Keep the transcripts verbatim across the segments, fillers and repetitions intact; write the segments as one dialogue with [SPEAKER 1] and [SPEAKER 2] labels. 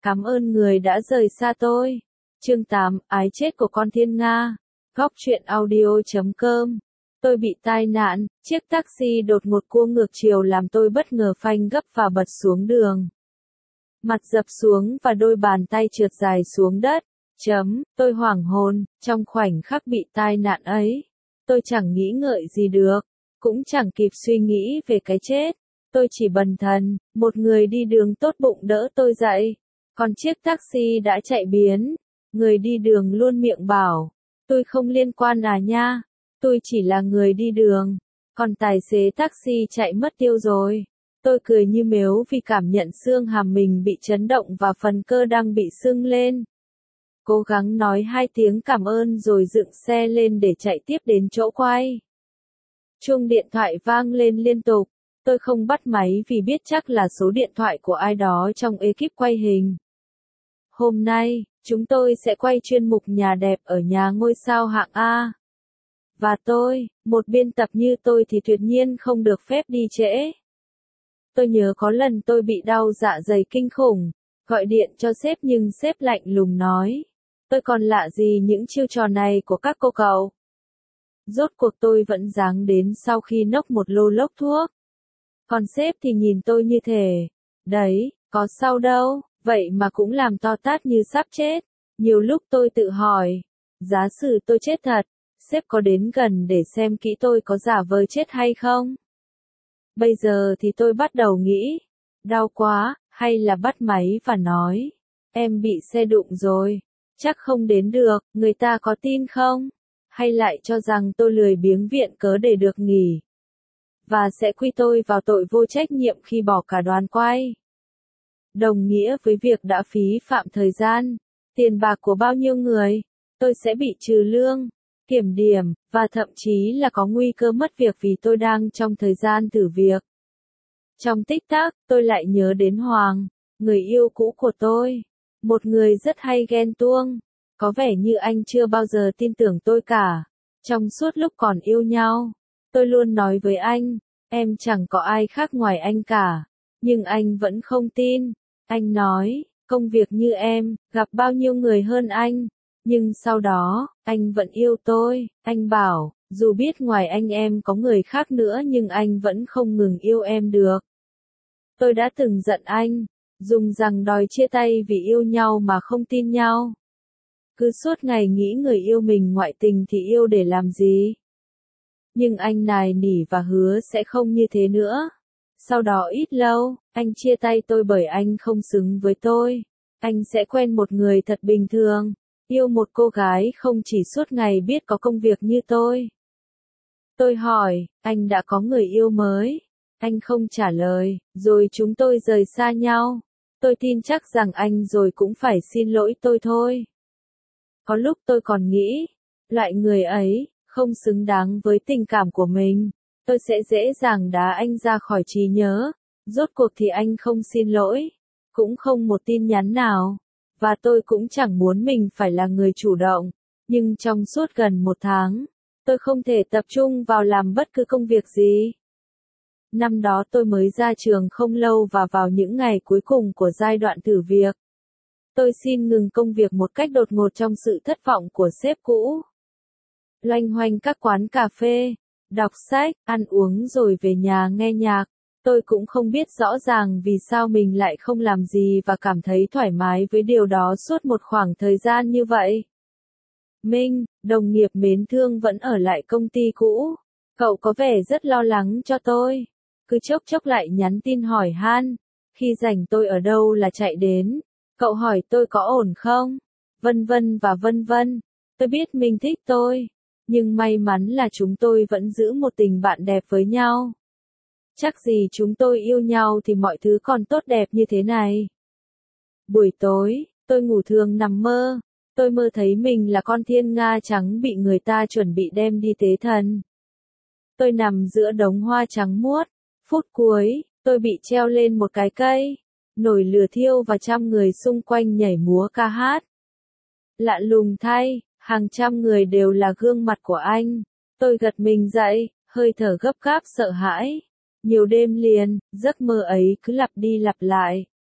[SPEAKER 1] Cảm ơn người đã rời xa tôi. Chương tám, Ái chết của con thiên nga. Góc truyện audio chấm com. Tôi bị tai nạn, chiếc taxi đột ngột cua ngược chiều làm tôi bất ngờ phanh gấp và bật xuống đường. Mặt dập xuống và đôi bàn tay trượt dài xuống đất. Chấm, tôi hoảng hồn, trong khoảnh khắc bị tai nạn ấy. Tôi chẳng nghĩ ngợi gì được, cũng chẳng kịp suy nghĩ về cái chết. Tôi chỉ bần thần, một người đi đường tốt bụng đỡ tôi dậy. Còn chiếc taxi đã chạy biến. Người đi đường luôn miệng bảo, tôi không liên quan à nha, tôi chỉ là người đi đường. Còn tài xế taxi chạy mất tiêu rồi. Tôi cười như mếu vì cảm nhận xương hàm mình bị chấn động và phần cơ đang bị sưng lên. Cố gắng nói hai tiếng cảm ơn rồi dựng xe lên để chạy tiếp đến chỗ quay. Chuông điện thoại vang lên liên tục. Tôi không bắt máy vì biết chắc là số điện thoại của ai đó trong ekip quay hình. Hôm nay, chúng tôi sẽ quay chuyên mục nhà đẹp ở nhà ngôi sao hạng A. Và tôi, một biên tập như tôi thì tuyệt nhiên không được phép đi trễ. Tôi nhớ có lần tôi bị đau dạ dày kinh khủng, gọi điện cho sếp nhưng sếp lạnh lùng nói, tôi còn lạ gì những chiêu trò này của các cô cậu. Rốt cuộc tôi vẫn giáng đến sau khi nốc một lô lốc thuốc. Còn sếp thì nhìn tôi như thể, đấy, có sao đâu, vậy mà cũng làm to tát như sắp chết. Nhiều lúc tôi tự hỏi, giả sử tôi chết thật, sếp có đến gần để xem kỹ tôi có giả vờ chết hay không? Bây giờ thì tôi bắt đầu nghĩ, đau quá, hay là bắt máy và nói, em bị xe đụng rồi, chắc không đến được, người ta có tin không? Hay lại cho rằng tôi lười biếng viện cớ để được nghỉ, và sẽ quy tôi vào tội vô trách nhiệm khi bỏ cả đoàn quay. Đồng nghĩa với việc đã phí phạm thời gian, tiền bạc của bao nhiêu người, tôi sẽ bị trừ lương, kiểm điểm, và thậm chí là có nguy cơ mất việc vì tôi đang trong thời gian thử việc. Trong tích tắc, tôi lại nhớ đến Hoàng, người yêu cũ của tôi, một người rất hay ghen tuông, có vẻ như anh chưa bao giờ tin tưởng tôi cả. Trong suốt lúc còn yêu nhau, tôi luôn nói với anh, em chẳng có ai khác ngoài anh cả, nhưng anh vẫn không tin. Anh nói, công việc như em, gặp bao nhiêu người hơn anh, nhưng sau đó, anh vẫn yêu tôi. Anh bảo, dù biết ngoài anh em có người khác nữa nhưng anh vẫn không ngừng yêu em được. Tôi đã từng giận anh, dùng rằng đòi chia tay vì yêu nhau mà không tin nhau. Cứ suốt ngày nghĩ người yêu mình ngoại tình thì yêu để làm gì? Nhưng anh nài nỉ và hứa sẽ không như thế nữa. Sau đó ít lâu, anh chia tay tôi bởi anh không xứng với tôi. Anh sẽ quen một người thật bình thường, yêu một cô gái không chỉ suốt ngày biết có công việc như tôi. Tôi hỏi, anh đã có người yêu mới? Anh không trả lời, rồi chúng tôi rời xa nhau. Tôi tin chắc rằng anh rồi cũng phải xin lỗi tôi thôi. Có lúc tôi còn nghĩ, loại người ấy, không xứng đáng với tình cảm của mình. Tôi sẽ dễ dàng đá anh ra khỏi trí nhớ. Rốt cuộc thì anh không xin lỗi, cũng không một tin nhắn nào. Và tôi cũng chẳng muốn mình phải là người chủ động. Nhưng trong suốt gần một tháng, tôi không thể tập trung vào làm bất cứ công việc gì. Năm đó tôi mới ra trường không lâu và vào những ngày cuối cùng của giai đoạn thử việc. Tôi xin ngừng công việc một cách đột ngột trong sự thất vọng của sếp cũ. Loanh hoanh các quán cà phê, đọc sách, ăn uống rồi về nhà nghe nhạc. Tôi cũng không biết rõ ràng vì sao mình lại không làm gì và cảm thấy thoải mái với điều đó suốt một khoảng thời gian như vậy. Minh, đồng nghiệp mến thương vẫn ở lại công ty cũ. Cậu có vẻ rất lo lắng cho tôi. Cứ chốc chốc lại nhắn tin hỏi han. Khi rảnh tôi ở đâu là chạy đến. Cậu hỏi tôi có ổn không? Vân vân và vân vân. Tôi biết mình thích tôi. Nhưng may mắn là chúng tôi vẫn giữ một tình bạn đẹp với nhau. Chắc gì chúng tôi yêu nhau thì mọi thứ còn tốt đẹp như thế này. Buổi tối, tôi ngủ thường nằm mơ. Tôi mơ thấy mình là con thiên nga trắng bị người ta chuẩn bị đem đi tế thần. Tôi nằm giữa đống hoa trắng muốt. Phút cuối, tôi bị treo lên một cái cây. Nổi lửa thiêu và trăm người xung quanh nhảy múa ca hát. Lạ lùng thay, hàng trăm người đều là gương mặt của anh. Tôi gật mình dậy, hơi thở gấp gáp sợ hãi. Nhiều đêm liền, giấc mơ ấy cứ lặp đi lặp lại.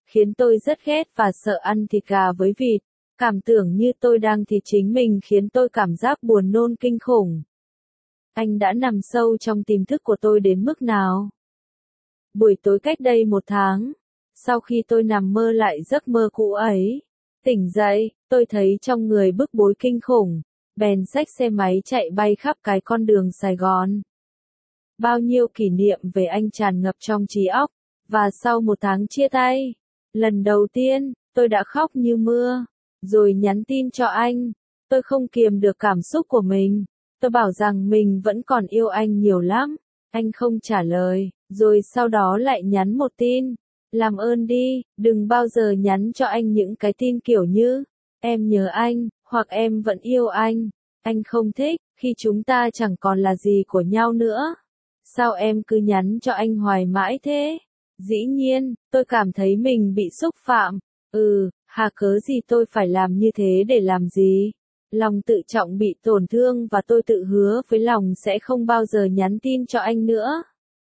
[SPEAKER 1] khiến tôi rất ghét và sợ ăn thịt gà với vịt. Cảm tưởng như tôi đang thịt chính mình khiến tôi cảm giác buồn nôn kinh khủng. Anh đã nằm sâu trong tiềm thức của tôi đến mức nào? Buổi tối cách đây một tháng, sau khi tôi nằm mơ lại giấc mơ cũ ấy, tỉnh dậy, tôi thấy trong người bức bối kinh khủng, bèn xách xe máy chạy bay khắp cái con đường Sài Gòn. Bao nhiêu kỷ niệm về anh tràn ngập trong trí óc, và sau một tháng chia tay, lần đầu tiên, tôi đã khóc như mưa, rồi nhắn tin cho anh. Tôi không kiềm được cảm xúc của mình. Tôi bảo rằng mình vẫn còn yêu anh nhiều lắm. Anh không trả lời, rồi sau đó lại nhắn một tin. Làm ơn đi, đừng bao giờ nhắn cho anh những cái tin kiểu như, em nhớ anh, hoặc em vẫn yêu anh. Anh không thích, khi chúng ta chẳng còn là gì của nhau nữa. Sao em cứ nhắn cho anh hoài mãi thế? Dĩ nhiên, tôi cảm thấy mình bị xúc phạm. Ừ, hà cớ gì tôi phải làm như thế để làm gì? Lòng tự trọng bị tổn thương và tôi tự hứa với lòng sẽ không bao giờ nhắn tin cho anh nữa.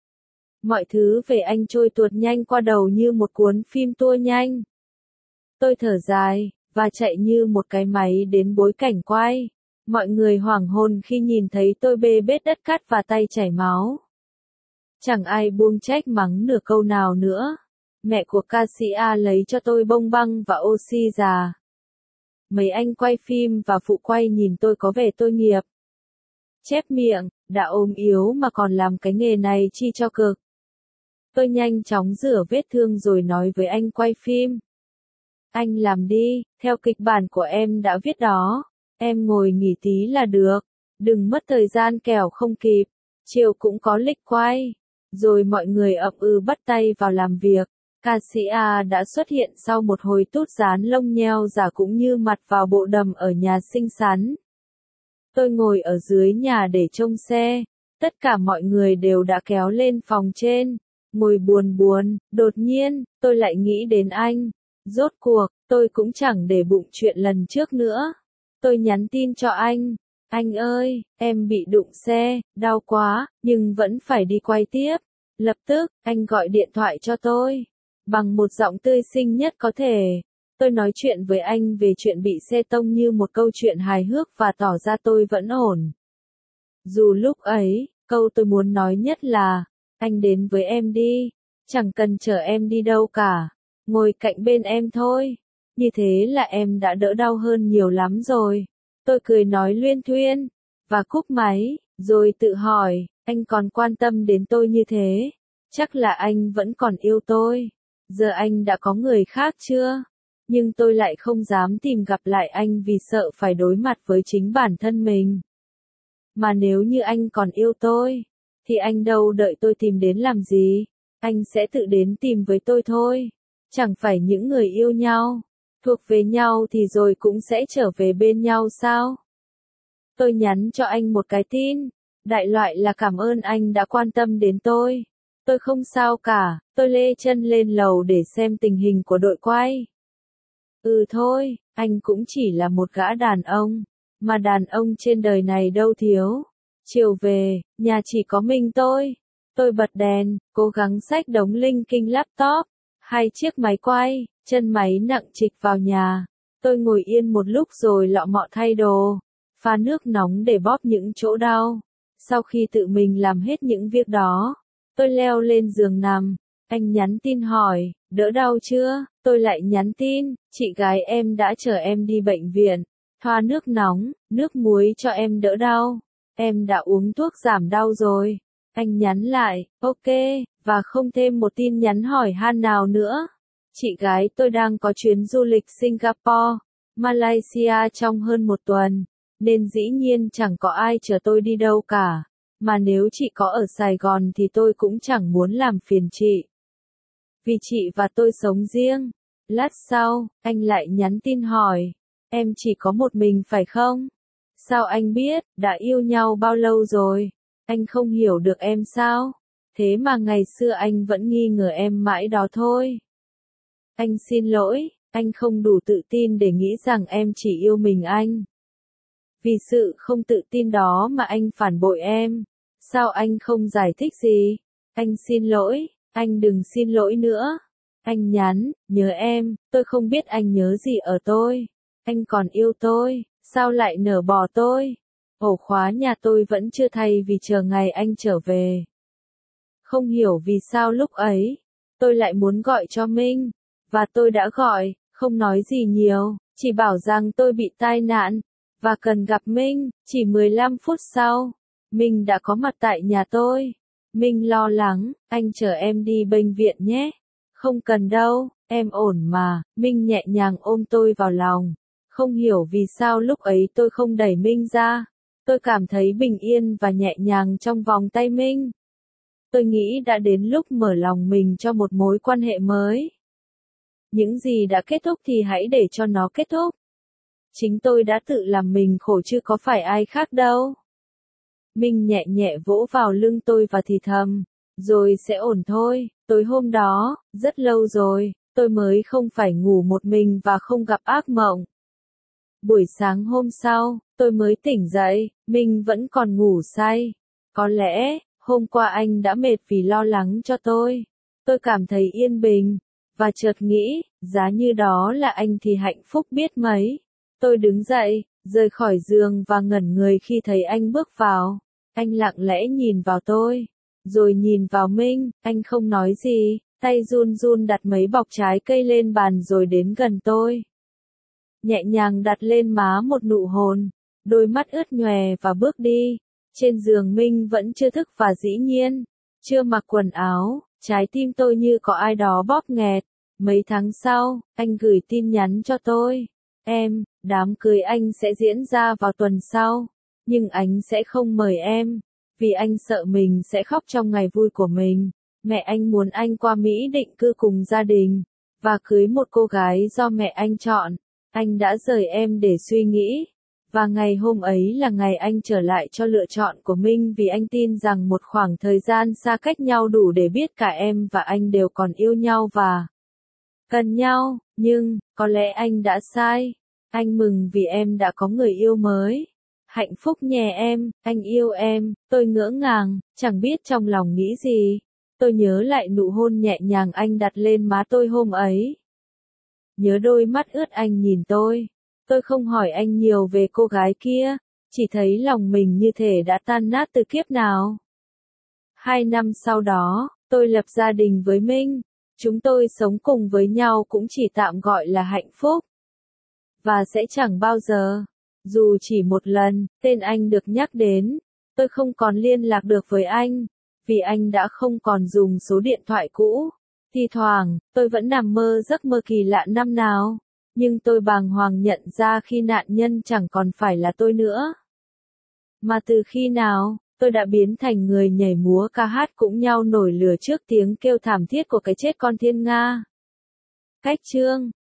[SPEAKER 1] Mọi thứ về anh trôi tuột nhanh qua đầu như một cuốn phim tua nhanh. Tôi thở dài, và chạy như một cái máy đến bối cảnh quay. Mọi người hoảng hồn khi nhìn thấy tôi bê bết đất cát và tay chảy máu. Chẳng ai buông trách mắng nửa câu nào nữa. Mẹ của ca sĩ A lấy cho tôi bông băng và oxy già. Mấy anh quay phim và phụ quay nhìn tôi có vẻ tội nghiệp. Chép miệng, đã ốm yếu mà còn làm cái nghề này chi cho cực. Tôi nhanh chóng rửa vết thương rồi nói với anh quay phim. Anh làm đi, theo kịch bản của em đã viết đó. Em ngồi nghỉ tí là được. Đừng mất thời gian kẻo không kịp. Chiều cũng có lịch quay. Rồi mọi người ậm ừ bắt tay vào làm việc. Ca sĩ A đã xuất hiện sau một hồi tút dán lông nheo giả cũng như mặt vào bộ đầm ở nhà xinh xắn. Tôi ngồi ở dưới nhà để trông xe. Tất cả mọi người đều đã kéo lên phòng trên. Ngồi buồn buồn, đột nhiên, tôi lại nghĩ đến anh. Rốt cuộc, tôi cũng chẳng để bụng chuyện lần trước nữa. Tôi nhắn tin cho anh. Anh ơi, em bị đụng xe, đau quá, nhưng vẫn phải đi quay tiếp. Lập tức, anh gọi điện thoại cho tôi. Bằng một giọng tươi xinh nhất có thể. Tôi nói chuyện với anh về chuyện bị xe tông như một câu chuyện hài hước và tỏ ra tôi vẫn ổn. Dù lúc ấy, câu tôi muốn nói nhất là, anh đến với em đi. Chẳng cần chở em đi đâu cả. Ngồi cạnh bên em thôi. Như thế là em đã đỡ đau hơn nhiều lắm rồi. Tôi cười nói luyên thuyên, và cúp máy, rồi tự hỏi, anh còn quan tâm đến tôi như thế? Chắc là anh vẫn còn yêu tôi. Giờ anh đã có người khác chưa? Nhưng tôi lại không dám tìm gặp lại anh vì sợ phải đối mặt với chính bản thân mình. Mà nếu như anh còn yêu tôi, thì anh đâu đợi tôi tìm đến làm gì? Anh sẽ tự đến tìm với tôi thôi. Chẳng phải những người yêu nhau, thuộc về nhau thì rồi cũng sẽ trở về bên nhau sao? Tôi nhắn cho anh một cái tin, đại loại là cảm ơn anh đã quan tâm đến tôi. Tôi không sao cả, tôi lê chân lên lầu để xem tình hình của đội quay. Ừ thôi, anh cũng chỉ là một gã đàn ông, mà đàn ông trên đời này đâu thiếu. Chiều về, nhà chỉ có mình tôi. Tôi bật đèn, cố gắng xách đống linh kinh laptop, hai chiếc máy quay, chân máy nặng trịch vào nhà. Tôi ngồi yên một lúc rồi lọ mọ thay đồ, pha nước nóng để bóp những chỗ đau. Sau khi tự mình làm hết những việc đó, tôi leo lên giường nằm. Anh nhắn tin hỏi, đỡ đau chưa? Tôi lại nhắn tin, chị gái em đã chở em đi bệnh viện, thoa nước nóng, nước muối cho em đỡ đau. Em đã uống thuốc giảm đau rồi. Anh nhắn lại, ok, và không thêm một tin nhắn hỏi han nào nữa. Chị gái tôi đang có chuyến du lịch Singapore, Malaysia trong hơn một tuần, nên dĩ nhiên chẳng có ai chở tôi đi đâu cả. Mà nếu chị có ở Sài Gòn thì tôi cũng chẳng muốn làm phiền chị. Vì chị và tôi sống riêng. Lát sau, anh lại nhắn tin hỏi, em chỉ có một mình phải không? Sao anh biết, đã yêu nhau bao lâu rồi? Anh không hiểu được em sao? Thế mà ngày xưa anh vẫn nghi ngờ em mãi đó thôi. Anh xin lỗi, anh không đủ tự tin để nghĩ rằng em chỉ yêu mình anh. Vì sự không tự tin đó mà anh phản bội em. Sao anh không giải thích gì? Anh xin lỗi, anh đừng xin lỗi nữa. Anh nhắn, nhớ em, tôi không biết anh nhớ gì ở tôi. Anh còn yêu tôi, sao lại nỡ bỏ tôi? Ổ khóa nhà tôi vẫn chưa thay vì chờ ngày anh trở về. Không hiểu vì sao lúc ấy, tôi lại muốn gọi cho Minh. Và tôi đã gọi, không nói gì nhiều, chỉ bảo rằng tôi bị tai nạn, và cần gặp Minh. Chỉ mười lăm phút sau, Minh đã có mặt tại nhà tôi. Minh lo lắng, anh chở em đi bệnh viện nhé. Không cần đâu, em ổn mà. Minh nhẹ nhàng ôm tôi vào lòng. Không hiểu vì sao lúc ấy tôi không đẩy Minh ra. Tôi cảm thấy bình yên và nhẹ nhàng trong vòng tay Minh. Tôi nghĩ đã đến lúc mở lòng mình cho một mối quan hệ mới. Những gì đã kết thúc thì hãy để cho nó kết thúc. Chính tôi đã tự làm mình khổ chứ có phải ai khác đâu. Minh nhẹ nhẹ vỗ vào lưng tôi và thì thầm, rồi sẽ ổn thôi. Tối hôm đó, rất lâu rồi, tôi mới không phải ngủ một mình và không gặp ác mộng. Buổi sáng hôm sau, tôi mới tỉnh dậy, Minh vẫn còn ngủ say. Có lẽ, hôm qua anh đã mệt vì lo lắng cho tôi. Tôi cảm thấy yên bình, và chợt nghĩ, giá như đó là anh thì hạnh phúc biết mấy. Tôi đứng dậy, rời khỏi giường và ngẩn người khi thấy anh bước vào. Anh lặng lẽ nhìn vào tôi, rồi nhìn vào Minh, anh không nói gì, tay run run đặt mấy bọc trái cây lên bàn rồi đến gần tôi. Nhẹ nhàng đặt lên má một nụ hôn, đôi mắt ướt nhòe và bước đi. Trên giường Minh vẫn chưa thức và dĩ nhiên, chưa mặc quần áo, trái tim tôi như có ai đó bóp nghẹt. Mấy tháng sau, anh gửi tin nhắn cho tôi. Em, đám cưới anh sẽ diễn ra vào tuần sau, nhưng anh sẽ không mời em, vì anh sợ mình sẽ khóc trong ngày vui của mình. Mẹ anh muốn anh qua Mỹ định cư cùng gia đình, và cưới một cô gái do mẹ anh chọn. Anh đã rời em để suy nghĩ. Và ngày hôm ấy là ngày anh trở lại cho lựa chọn của Minh vì anh tin rằng một khoảng thời gian xa cách nhau đủ để biết cả em và anh đều còn yêu nhau và cần nhau, nhưng, có lẽ anh đã sai. Anh mừng vì em đã có người yêu mới. Hạnh phúc nhé em, anh yêu em. Tôi ngỡ ngàng, chẳng biết trong lòng nghĩ gì. Tôi nhớ lại nụ hôn nhẹ nhàng anh đặt lên má tôi hôm ấy. Nhớ đôi mắt ướt anh nhìn tôi. Tôi không hỏi anh nhiều về cô gái kia, chỉ thấy lòng mình như thể đã tan nát từ kiếp nào. Hai năm sau đó, tôi lập gia đình với Minh. Chúng tôi sống cùng với nhau cũng chỉ tạm gọi là hạnh phúc. Và sẽ chẳng bao giờ, dù chỉ một lần, tên anh được nhắc đến. Tôi không còn liên lạc được với anh, vì anh đã không còn dùng số điện thoại cũ. Thi thoảng, tôi vẫn nằm mơ giấc mơ kỳ lạ năm nào. Nhưng tôi bàng hoàng nhận ra khi nạn nhân chẳng còn phải là tôi nữa. Mà từ khi nào, tôi đã biến thành người nhảy múa ca hát cũng nhau nổi lửa trước tiếng kêu thảm thiết của cái chết con thiên nga. Cách chương